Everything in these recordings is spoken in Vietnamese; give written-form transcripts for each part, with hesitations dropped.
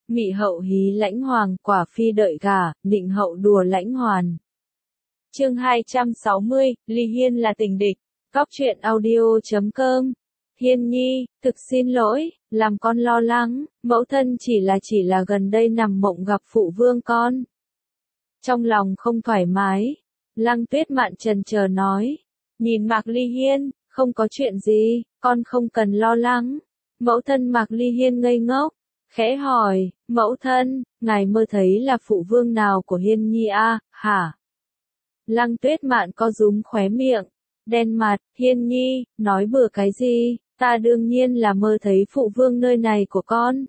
Mị hậu hí lãnh hoàng, quả phi đợi gả, nịnh hậu đùa lãnh hoàn. Chương 260, Ly Hiên là tình địch. Góc truyện audio.com. Hiên nhi, thực xin lỗi, làm con lo lắng, mẫu thân chỉ là gần đây nằm mộng gặp phụ vương con. Trong lòng không thoải mái, Lăng Tuyết Mạn chần chờ nói. Nhìn Mạc Ly Hiên, không có chuyện gì, con không cần lo lắng. Mẫu thân Mạc Ly Hiên ngây ngốc, khẽ hỏi, mẫu thân, ngài mơ thấy là phụ vương nào của Hiên nhi à, hả? Lăng Tuyết Mạn co rúm khóe miệng, đen mặt, Hiên nhi, nói bừa cái gì, ta đương nhiên là mơ thấy phụ vương nơi này của con.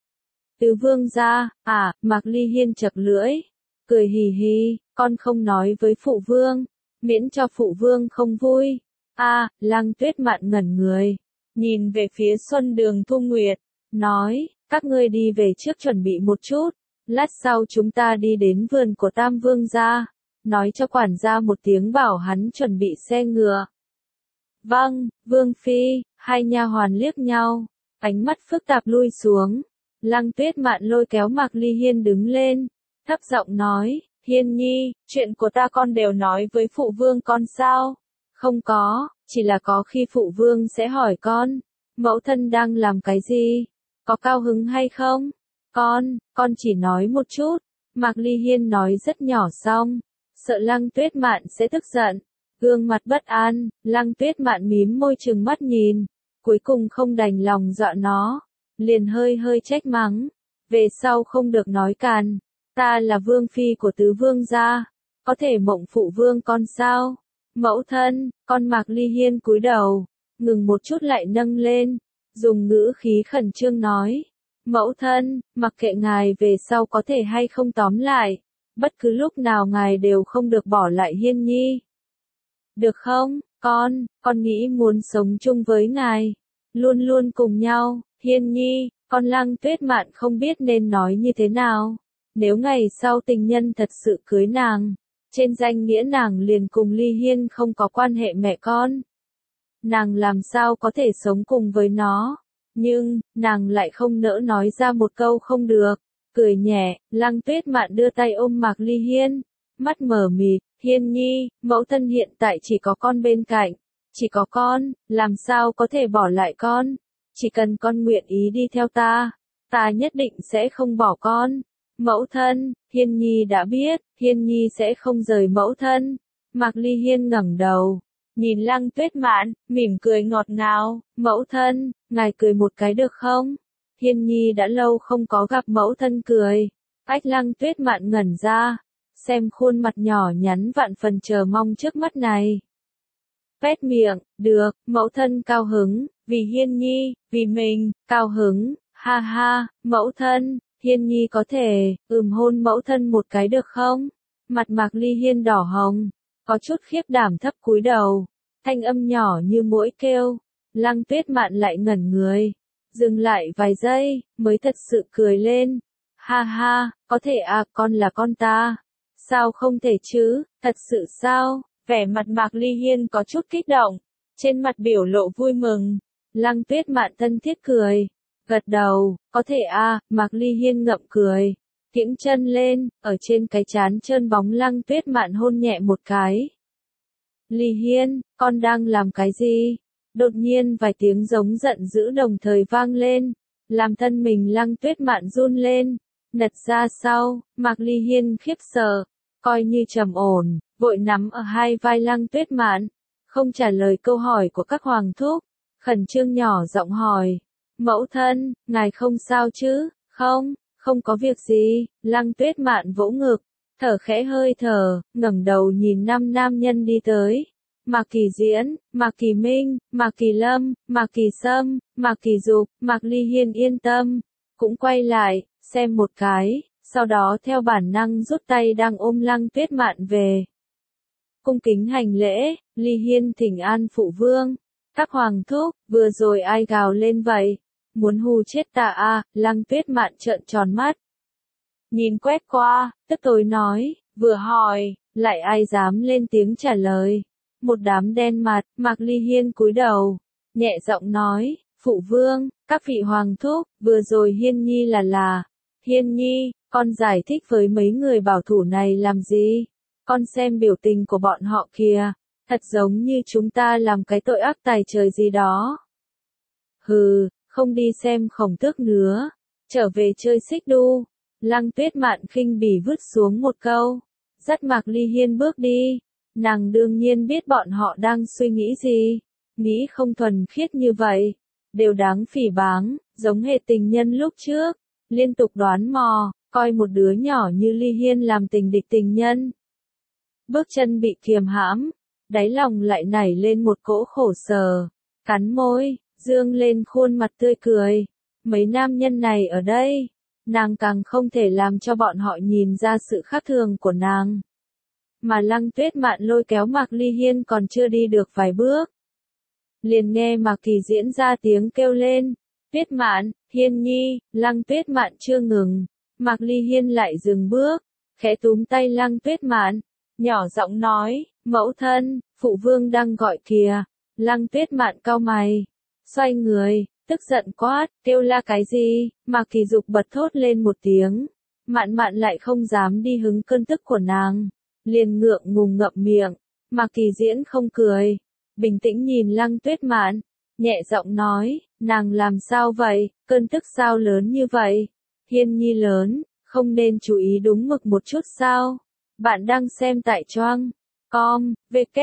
Tứ vương gia, à, Mạc Ly Hiên chật lưỡi, cười hì hì, con không nói với phụ vương, miễn cho phụ vương không vui. À, Lăng Tuyết Mạn ngẩn người, nhìn về phía Xuân Đường Thu Nguyệt, nói, các ngươi đi về trước chuẩn bị một chút, lát sau chúng ta đi đến vườn của Tam Vương gia, nói cho quản gia một tiếng bảo hắn chuẩn bị xe ngựa. Vâng, Vương Phi, hai nha hoàn liếc nhau, ánh mắt phức tạp lui xuống. Lăng Tuyết Mạn lôi kéo Mạc Ly Hiên đứng lên, thấp giọng nói, Hiên nhi, chuyện của ta con đều nói với phụ vương con sao? Không có, chỉ là có khi phụ vương sẽ hỏi con, mẫu thân đang làm cái gì? Có cao hứng hay không? Con chỉ nói một chút. Mạc Ly Hiên nói rất nhỏ xong, sợ Lăng Tuyết Mạn sẽ tức giận. Gương mặt bất an, Lăng Tuyết Mạn mím môi trừng mắt nhìn, cuối cùng không đành lòng dọa nó, liền hơi trách mắng. Về sau không được nói càn, ta là vương phi của tứ vương gia, có thể mộng phụ vương con sao? Mẫu thân, con. Mạc Ly Hiên cúi đầu, ngừng một chút lại nâng lên, dùng ngữ khí khẩn trương nói. Mẫu thân, mặc kệ ngài về sau có thể hay không tóm lại, bất cứ lúc nào ngài đều không được bỏ lại Hiên nhi. Được không, con nghĩ muốn sống chung với ngài, luôn luôn cùng nhau, Hiên nhi, con. Lăng Tuyết Mạn không biết nên nói như thế nào. Nếu ngày sau tình nhân thật sự cưới nàng, trên danh nghĩa nàng liền cùng Ly Hiên không có quan hệ mẹ con. Nàng làm sao có thể sống cùng với nó, nhưng, nàng lại không nỡ nói ra một câu không được. Cười nhẹ, Lăng Tuyết Mạn đưa tay ôm Mạc Ly Hiên, mắt mờ mịt, Hiên nhi, mẫu thân hiện tại chỉ có con bên cạnh, chỉ có con, làm sao có thể bỏ lại con, chỉ cần con nguyện ý đi theo ta nhất định sẽ không bỏ con. Mẫu thân, Hiên nhi đã biết, Hiên nhi sẽ không rời mẫu thân. Mạc Ly Hiên ngẩng đầu, nhìn Lăng Tuyết Mạn, mỉm cười ngọt ngào, mẫu thân, ngài cười một cái được không? Hiên nhi đã lâu không có gặp mẫu thân cười. Ách. Lăng Tuyết Mạn ngẩn ra, xem khuôn mặt nhỏ nhắn vạn phần chờ mong trước mắt này. Pét miệng, được, mẫu thân cao hứng, vì Hiên nhi, vì mình, cao hứng, ha ha, mẫu thân, Hiên nhi có thể, hôn mẫu thân một cái được không? Mặt Mạc Ly Hiên đỏ hồng, có chút khiếp đảm thấp cúi đầu, thanh âm nhỏ như muỗi kêu. Lăng Tuyết Mạn lại ngẩn người, dừng lại vài giây, mới thật sự cười lên. Ha ha, có thể à, con là con ta. Sao không thể chứ, thật sự sao? Vẻ mặt Mạc Ly Hiên có chút kích động, trên mặt biểu lộ vui mừng. Lăng Tuyết Mạn thân thiết cười, gật đầu, có thể à, Mạc Ly Hiên ngậm cười, kiễng chân lên, ở trên cái trán trơn bóng Lăng Tuyết Mạn hôn nhẹ một cái. Ly Hiên, con đang làm cái gì? Đột nhiên vài tiếng giống giận dữ đồng thời vang lên, làm thân mình Lăng Tuyết Mạn run lên. Nật ra sau, Mạc Ly Hiên khiếp sợ, coi như trầm ổn, vội nắm ở hai vai Lăng Tuyết Mạn, không trả lời câu hỏi của các hoàng thúc, khẩn trương nhỏ giọng hỏi. Mẫu thân, ngài không sao chứ? Không có việc gì. Lăng Tuyết Mạn vỗ ngực, thở khẽ hơi thở, ngẩng đầu nhìn năm nam nhân đi tới. Mạc Kỳ Diễn, Mạc Kỳ Minh, Mạc Kỳ Lâm, Mạc Kỳ Sâm, Mạc Kỳ Dục. Mạc Ly Hiên yên tâm, cũng quay lại, xem một cái, sau đó theo bản năng rút tay đang ôm Lăng Tuyết Mạn về. Cung kính hành lễ, Ly Hiên thỉnh an phụ vương. Các hoàng thúc, vừa rồi ai gào lên vậy? Muốn hù chết ta à? Lăng Tuyết Mạn trợn tròn mắt, nhìn quét qua, tức tối nói, vừa hỏi, lại ai dám lên tiếng trả lời. Một đám đen mặt. Mạc Ly Hiên cúi đầu, nhẹ giọng nói, phụ vương, các vị hoàng thúc, vừa rồi Hiên nhi là Hiên Nhi, con giải thích với mấy người bảo thủ này làm gì? Con xem biểu tình của bọn họ kìa, thật giống như chúng ta làm cái tội ác tày trời gì đó. Hừ, không đi xem Khổng Tước nữa, trở về chơi xích đu. Lăng Tuyết Mạn khinh bỉ vứt xuống một câu, dắt Mạc Ly Hiên bước đi. Nàng đương nhiên biết bọn họ đang suy nghĩ gì, nghĩ không thuần khiết như vậy, đều đáng phỉ báng, giống hệt tình nhân lúc trước, liên tục đoán mò, coi một đứa nhỏ như Ly Hiên làm tình địch tình nhân. Bước chân bị kiềm hãm, đáy lòng lại nảy lên một cỗ khổ sở, cắn môi, dương lên khuôn mặt tươi cười. Mấy nam nhân này ở đây, nàng càng không thể làm cho bọn họ nhìn ra sự khác thường của nàng. Mà Lăng Tuyết Mạn lôi kéo Mạc Ly Hiên còn chưa đi được vài bước, liền nghe Mạc Kỳ Diễn ra tiếng kêu lên, Tuyết Mạn, Hiên Nhi. Lăng Tuyết Mạn chưa ngừng, Mạc Ly Hiên lại dừng bước, khẽ túm tay Lăng Tuyết Mạn, nhỏ giọng nói, mẫu thân, phụ vương đang gọi kìa. Lăng Tuyết Mạn cau mày, xoay người, tức giận quát, kêu la cái gì? Mạc Kỳ Dục bật thốt lên một tiếng, Mạn Mạn lại không dám đi hứng cơn tức của nàng, liền ngượng ngùng ngậm miệng. Mạc Kỳ Diễn không cười, bình tĩnh nhìn Lăng Tuyết Mạn, nhẹ giọng nói, nàng làm sao vậy, cơn tức sao lớn như vậy? Hiên Nhi lớn, không nên chú ý đúng mực một chút sao? Bạn đang xem tại Choang.com,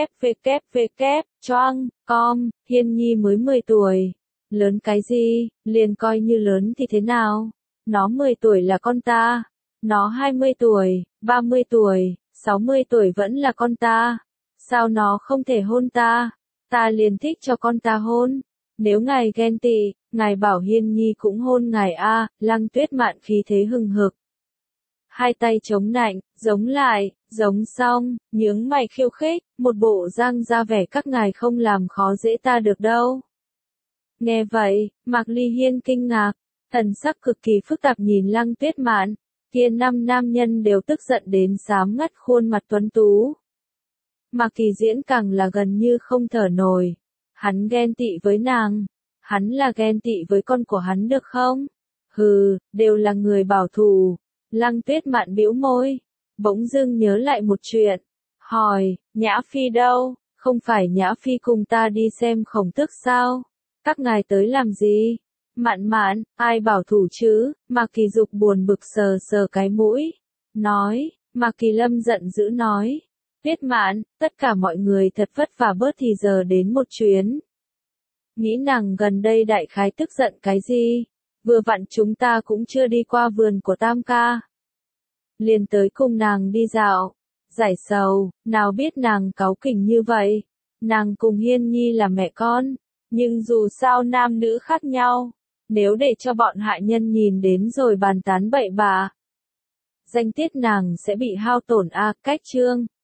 www.choang.com, Hiên Nhi mới 10 tuổi. Lớn cái gì, liền coi như lớn thì thế nào? Nó 10 tuổi là con ta. Nó 20 tuổi, 30 tuổi, 60 tuổi vẫn là con ta. Sao nó không thể hôn ta? Ta liền thích cho con ta hôn. Nếu ngài ghen tị, ngài bảo Hiên Nhi cũng hôn ngài a. Lăng Tuyết Mạn khí thế hừng hực. Hai tay chống nạnh, giống lại, giống xong, nhướng mày khiêu khích, một bộ răng ra vẻ các ngài không làm khó dễ ta được đâu. Nghe vậy, Mạc Ly Hiên kinh ngạc, thần sắc cực kỳ phức tạp nhìn Lăng Tuyết Mạn, kia năm nam nhân đều tức giận đến xám ngắt khuôn mặt tuấn tú. Mạc Kỳ Diễn càng là gần như không thở nổi, hắn ghen tị với nàng, hắn là ghen tị với con của hắn được không? Hừ, đều là người bảo thủ. Lăng Tuyết Mạn bĩu môi, bỗng dưng nhớ lại một chuyện, hỏi, Nhã Phi đâu? Không phải Nhã Phi cùng ta đi xem Khổng Tước sao? Các ngài tới làm gì? Mạn Mạn, ai bảo thủ chứ? Mạc Kỳ Dục buồn bực sờ sờ cái mũi, nói, Mạc Kỳ Lâm giận dữ nói, Tuyết Mạn, tất cả mọi người thật vất vả bớt thì giờ đến một chuyến. Nghĩ nàng gần đây đại khái tức giận cái gì? Vừa vặn chúng ta cũng chưa đi qua vườn của Tam ca. Liền tới cùng nàng đi dạo, giải sầu, nào biết nàng cáu kỉnh như vậy. Nàng cùng Hiên Nhi là mẹ con, nhưng dù sao nam nữ khác nhau, nếu để cho bọn hạ nhân nhìn đến rồi bàn tán bậy bạ, danh tiết nàng sẽ bị hao tổn a. Cách chương